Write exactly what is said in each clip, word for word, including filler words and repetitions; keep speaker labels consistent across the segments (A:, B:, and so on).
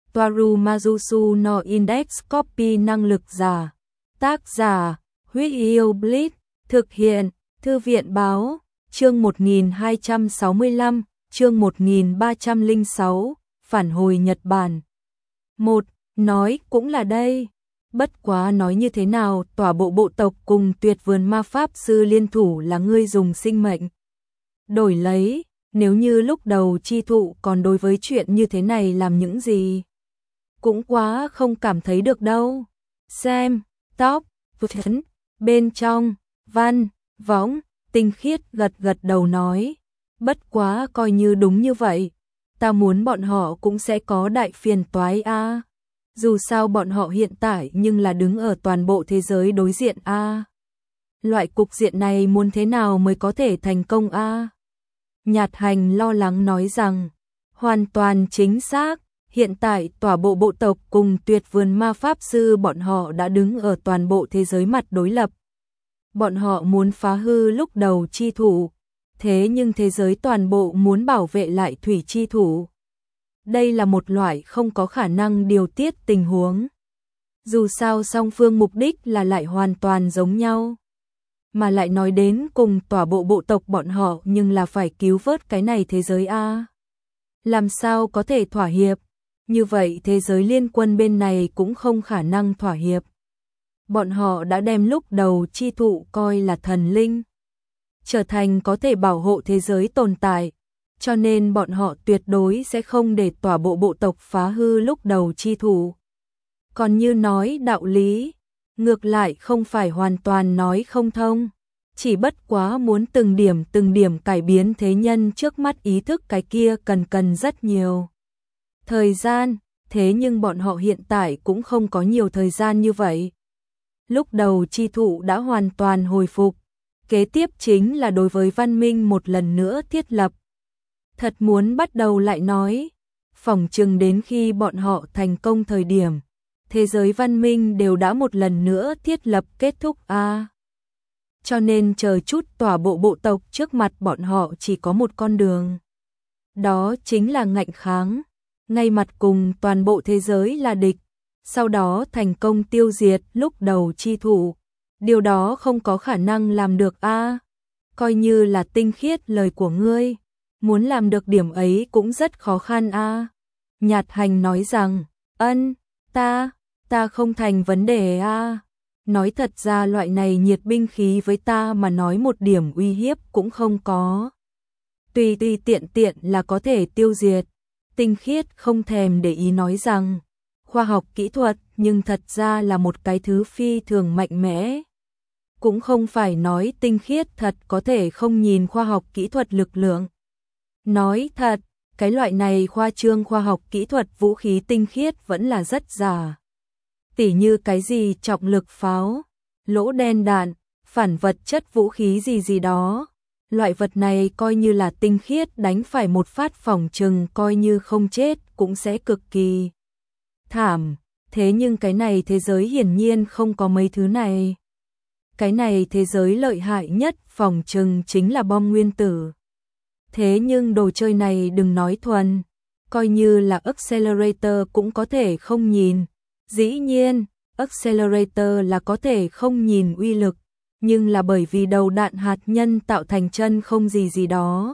A: Toaru Majusu no Index Copy năng lực giả. Tác giả, Huyết Yêu Blitz, thực hiện, Thư viện Báo, chương một nghìn hai trăm sáu mươi lăm, chương một nghìn ba trăm lẻ sáu, phản hồi Nhật Bản. một. Nói cũng là đây. Bất quá nói như thế nào, tỏa bộ bộ tộc cùng Tuyệt Vườn Ma Pháp Sư liên thủ là ngươi dùng sinh mệnh đổi lấy, nếu như lúc đầu chi thụ còn đối với chuyện như thế này làm những gì? Cũng quá không cảm thấy được đâu. Xem, tóc, phấn, bên trong, văn, võng, tinh khiết gật gật đầu nói. Bất quá coi như đúng như vậy, ta muốn bọn họ cũng sẽ có đại phiền toái a. Dù sao bọn họ hiện tại nhưng là đứng ở toàn bộ thế giới đối diện a. Loại cục diện này muốn thế nào mới có thể thành công a? Nhạt Hành lo lắng nói rằng, hoàn toàn chính xác, hiện tại tỏa bộ bộ tộc cùng Tuyệt Vườn Ma Pháp Sư bọn họ đã đứng ở toàn bộ thế giới mặt đối lập. Bọn họ muốn phá hư lúc đầu chi thủ, thế nhưng thế giới toàn bộ muốn bảo vệ lại thủy chi thủ. Đây là một loại không có khả năng điều tiết tình huống. Dù sao song phương mục đích là lại hoàn toàn giống nhau. Mà lại nói đến cùng tỏa bộ bộ tộc bọn họ nhưng là phải cứu vớt cái này thế giới a. Làm sao có thể thỏa hiệp? Như vậy thế giới liên quân bên này cũng không khả năng thỏa hiệp. Bọn họ đã đem lúc đầu chi thụ coi là thần linh, trở thành có thể bảo hộ thế giới tồn tại, cho nên bọn họ tuyệt đối sẽ không để tỏa bộ bộ tộc phá hư lúc đầu chi thụ. Còn như nói đạo lý, ngược lại không phải hoàn toàn nói không thông, chỉ bất quá muốn từng điểm từng điểm cải biến thế nhân trước mắt ý thức cái kia cần cần rất nhiều thời gian, thế nhưng bọn họ hiện tại cũng không có nhiều thời gian như vậy. Lúc đầu chi thụ đã hoàn toàn hồi phục, kế tiếp chính là đối với văn minh một lần nữa thiết lập. Thật muốn bắt đầu lại nói, phỏng chừng đến khi bọn họ thành công thời điểm, thế giới văn minh đều đã một lần nữa thiết lập kết thúc a. À, cho nên chờ chút tỏa bộ bộ tộc trước mặt bọn họ chỉ có một con đường. Đó chính là ngạnh kháng, ngay mặt cùng toàn bộ thế giới là địch, sau đó thành công tiêu diệt lúc đầu chi thủ. Điều đó không có khả năng làm được a. À, coi như là tinh khiết lời của ngươi, muốn làm được điểm ấy cũng rất khó khăn a. À. Nhạt Hành nói rằng, ân, ta, ta không thành vấn đề a. À. Nói thật ra loại này nhiệt binh khí với ta mà nói một điểm uy hiếp cũng không có. Tùy tùy tiện tiện là có thể tiêu diệt. Tinh khiết không thèm để ý nói rằng, khoa học kỹ thuật nhưng thật ra là một cái thứ phi thường mạnh mẽ. Cũng không phải nói tinh khiết thật có thể không nhìn khoa học kỹ thuật lực lượng. Nói thật, cái loại này khoa trương khoa học kỹ thuật vũ khí tinh khiết vẫn là rất giả. Tỉ như cái gì trọng lực pháo, lỗ đen đạn, phản vật chất vũ khí gì gì đó. Loại vật này coi như là tinh khiết đánh phải một phát phỏng chừng coi như không chết cũng sẽ cực kỳ thảm. Thế nhưng cái này thế giới hiển nhiên không có mấy thứ này. Cái này thế giới lợi hại nhất phỏng chừng chính là bom nguyên tử. Thế nhưng đồ chơi này đừng nói thuần, coi như là accelerator cũng có thể không nhìn. Dĩ nhiên, accelerator là có thể không nhìn uy lực, nhưng là bởi vì đầu đạn hạt nhân tạo thành chân không gì gì đó.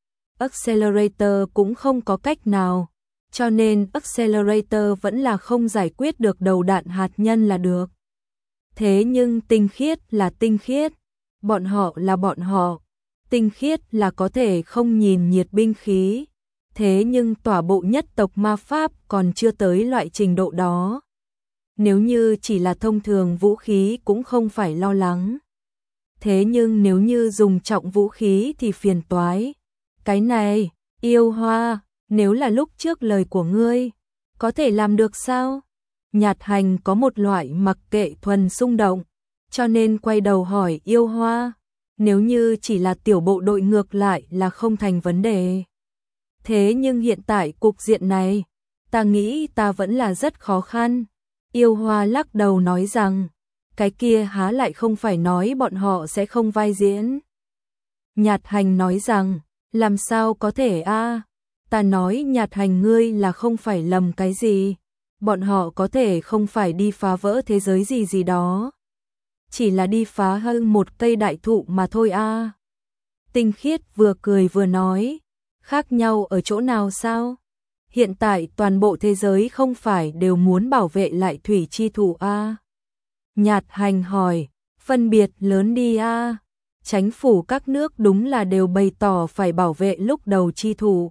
A: Accelerator cũng không có cách nào, cho nên accelerator vẫn là không giải quyết được đầu đạn hạt nhân là được. Thế nhưng tinh khiết là tinh khiết, bọn họ là bọn họ, tinh khiết là có thể không nhìn nhiệt binh khí, thế nhưng tỏa bộ nhất tộc ma pháp còn chưa tới loại trình độ đó. Nếu như chỉ là thông thường vũ khí cũng không phải lo lắng. Thế nhưng nếu như dùng trọng vũ khí thì phiền toái. Cái này, Yêu Hoa, nếu là lúc trước lời của ngươi, có thể làm được sao? Nhạt Hành có một loại mặc kệ thuần xung động, cho nên quay đầu hỏi Yêu Hoa, nếu như chỉ là tiểu bộ đội ngược lại là không thành vấn đề. Thế nhưng hiện tại cục diện này, ta nghĩ ta vẫn là rất khó khăn. Yêu Hoa lắc đầu nói rằng, cái kia há lại không phải nói bọn họ sẽ không vai diễn. Nhạt Hành nói rằng, làm sao có thể a? Ta nói Nhạt Hành ngươi là không phải lầm cái gì, bọn họ có thể không phải đi phá vỡ thế giới gì gì đó. Chỉ là đi phá hư một cây đại thụ mà thôi a. Tinh Khiết vừa cười vừa nói, khác nhau ở chỗ nào sao? Hiện tại toàn bộ thế giới không phải đều muốn bảo vệ lại thủy chi thụ a? Nhạt Hành hỏi, phân biệt lớn đi a. Chánh phủ các nước đúng là đều bày tỏ phải bảo vệ lúc đầu chi thụ.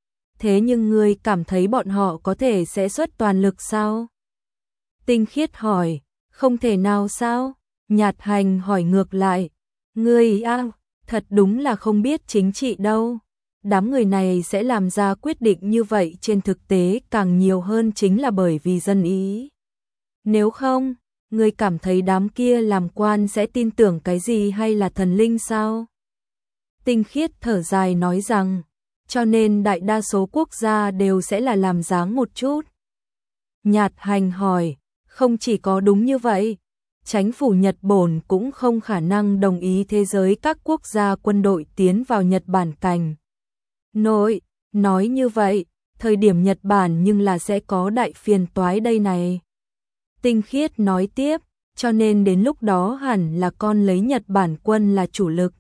A: Thế nhưng ngươi cảm thấy bọn họ có thể sẽ xuất toàn lực sao? Tinh Khiết hỏi, không thể nào sao? Nhạt Hành hỏi ngược lại, ngươi a, thật đúng là không biết chính trị đâu. Đám người này sẽ làm ra quyết định như vậy trên thực tế càng nhiều hơn chính là bởi vì dân ý. Nếu không, ngươi cảm thấy đám kia làm quan sẽ tin tưởng cái gì hay là thần linh sao? Tinh Khiết thở dài nói rằng, cho nên đại đa số quốc gia đều sẽ là làm dáng một chút. Nhạt Hành hỏi, không chỉ có đúng như vậy, Chánh phủ Nhật Bổn cũng không khả năng đồng ý thế giới các quốc gia quân đội tiến vào Nhật Bản cảnh. Nội, nói như vậy, thời điểm Nhật Bản nhưng là sẽ có đại phiền toái đây này. Tinh Khiết nói tiếp, cho nên đến lúc đó hẳn là con lấy Nhật Bản quân là chủ lực.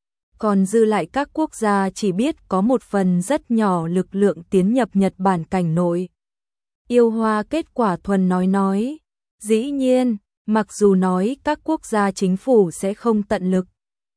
A: Còn dư lại các quốc gia chỉ biết có một phần rất nhỏ lực lượng tiến nhập Nhật Bản cảnh nội. Yêu Hoa kết quả thuần nói nói, dĩ nhiên, mặc dù nói các quốc gia chính phủ sẽ không tận lực.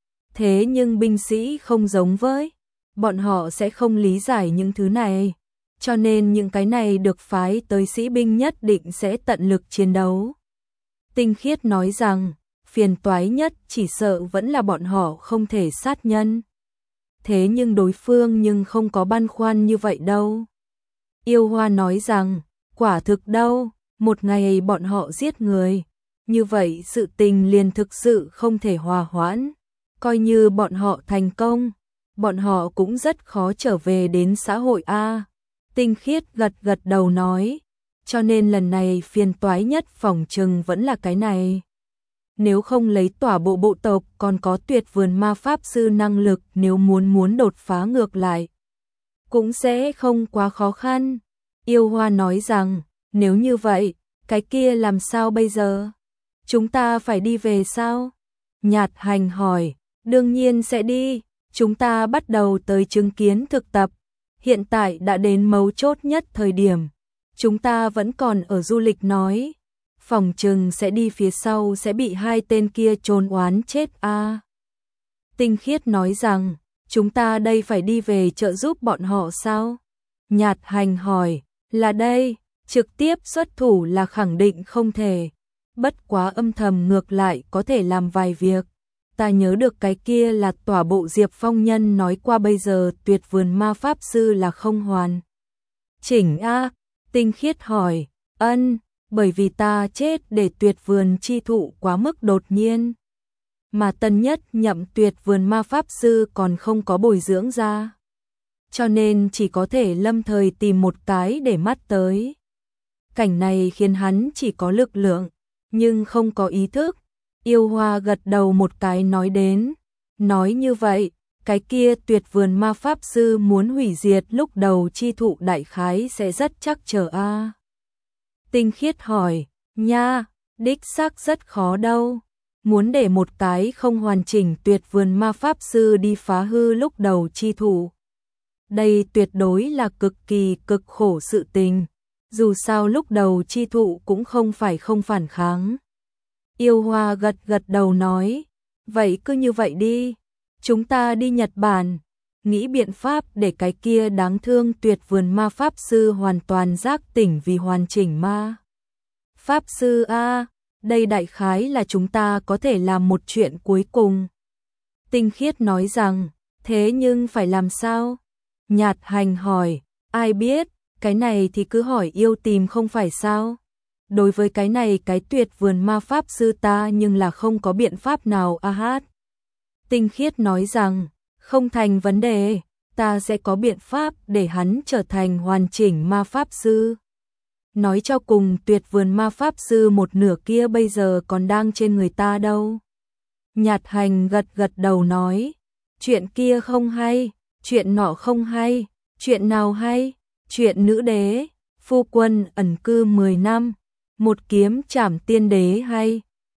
A: Thế nhưng binh sĩ không giống với, bọn họ sẽ không lý giải những thứ này. Cho nên những cái này được phái tới sĩ binh nhất định sẽ tận lực chiến đấu. Tinh Khiết nói rằng, phiền toái nhất chỉ sợ vẫn là bọn họ không thể sát nhân. Thế nhưng đối phương nhưng không có băn khoăn như vậy đâu. Yêu Hoa nói rằng, quả thực đâu, một ngày bọn họ giết người. Như vậy sự tình liền thực sự không thể hòa hoãn. Coi như bọn họ thành công, bọn họ cũng rất khó trở về đến xã hội A. Tinh Khiết gật gật đầu nói, cho nên lần này phiền toái nhất phỏng chừng vẫn là cái này. Nếu không lấy tỏa bộ bộ tộc còn có tuyệt vườn ma pháp sư năng lực nếu muốn muốn đột phá ngược lại. Cũng sẽ không quá khó khăn. Yêu Hoa nói rằng, nếu như vậy, cái kia làm sao bây giờ? Chúng ta phải đi về sao? Nhạt Hành hỏi, đương nhiên sẽ đi, chúng ta bắt đầu tới chứng kiến thực tập. Hiện tại đã đến mấu chốt nhất thời điểm. Chúng ta vẫn còn ở du lịch nói. Phòng trừng sẽ đi phía sau sẽ bị hai tên kia trôn oán chết a. À. Tinh Khiết nói rằng, chúng ta đây phải đi về trợ giúp bọn họ sao? Nhạt Hành hỏi, là đây, trực tiếp xuất thủ là khẳng định không thể. Bất quá âm thầm ngược lại có thể làm vài việc. Ta nhớ được cái kia là tỏa bộ Diệp Phong Nhân nói qua bây giờ tuyệt vườn ma pháp sư là không hoàn. Chỉnh a. Tinh Khiết hỏi, ân, bởi vì ta chết để tuyệt vườn chi thụ quá mức đột nhiên. Mà tân nhất nhậm tuyệt vườn ma pháp sư còn không có bồi dưỡng ra. Cho nên chỉ có thể lâm thời tìm một cái để mắt tới. Cảnh này khiến hắn chỉ có lực lượng, nhưng không có ý thức. Yêu Hoa gật đầu một cái nói đến. Nói như vậy, cái kia tuyệt vườn ma pháp sư muốn hủy diệt lúc đầu chi thụ đại khái sẽ rất chắc trở a. Tinh Khiết hỏi, nha, đích xác rất khó đâu. Muốn để một cái không hoàn chỉnh tuyệt vườn ma pháp sư đi phá hư lúc đầu chi thụ. Đây tuyệt đối là cực kỳ cực khổ sự tình. Dù sao lúc đầu chi thụ cũng không phải không phản kháng. Yêu Hoa gật gật đầu nói, vậy cứ như vậy đi. Chúng ta đi Nhật Bản, nghĩ biện pháp để cái kia đáng thương tuyệt vườn ma pháp sư hoàn toàn giác tỉnh vì hoàn chỉnh ma. Pháp sư a, đây đại khái là chúng ta có thể làm một chuyện cuối cùng. Tinh Khiết nói rằng, thế nhưng phải làm sao? Nhạt Hành hỏi, ai biết, cái này thì cứ hỏi yêu tìm không phải sao? Đối với cái này cái tuyệt vườn ma pháp sư ta nhưng là không có biện pháp nào a hát. Tinh Khiết nói rằng, không thành vấn đề, ta sẽ có biện pháp để hắn trở thành hoàn chỉnh ma pháp sư. Nói cho cùng tuyệt vườn ma pháp sư một nửa kia bây giờ còn đang trên người ta đâu. Nhạt Hành gật gật đầu nói, chuyện kia không hay, chuyện nọ không hay, chuyện nào hay, chuyện nữ đế, Phu quân ẩn cư mười năm, một kiếm trảm tiên đế hay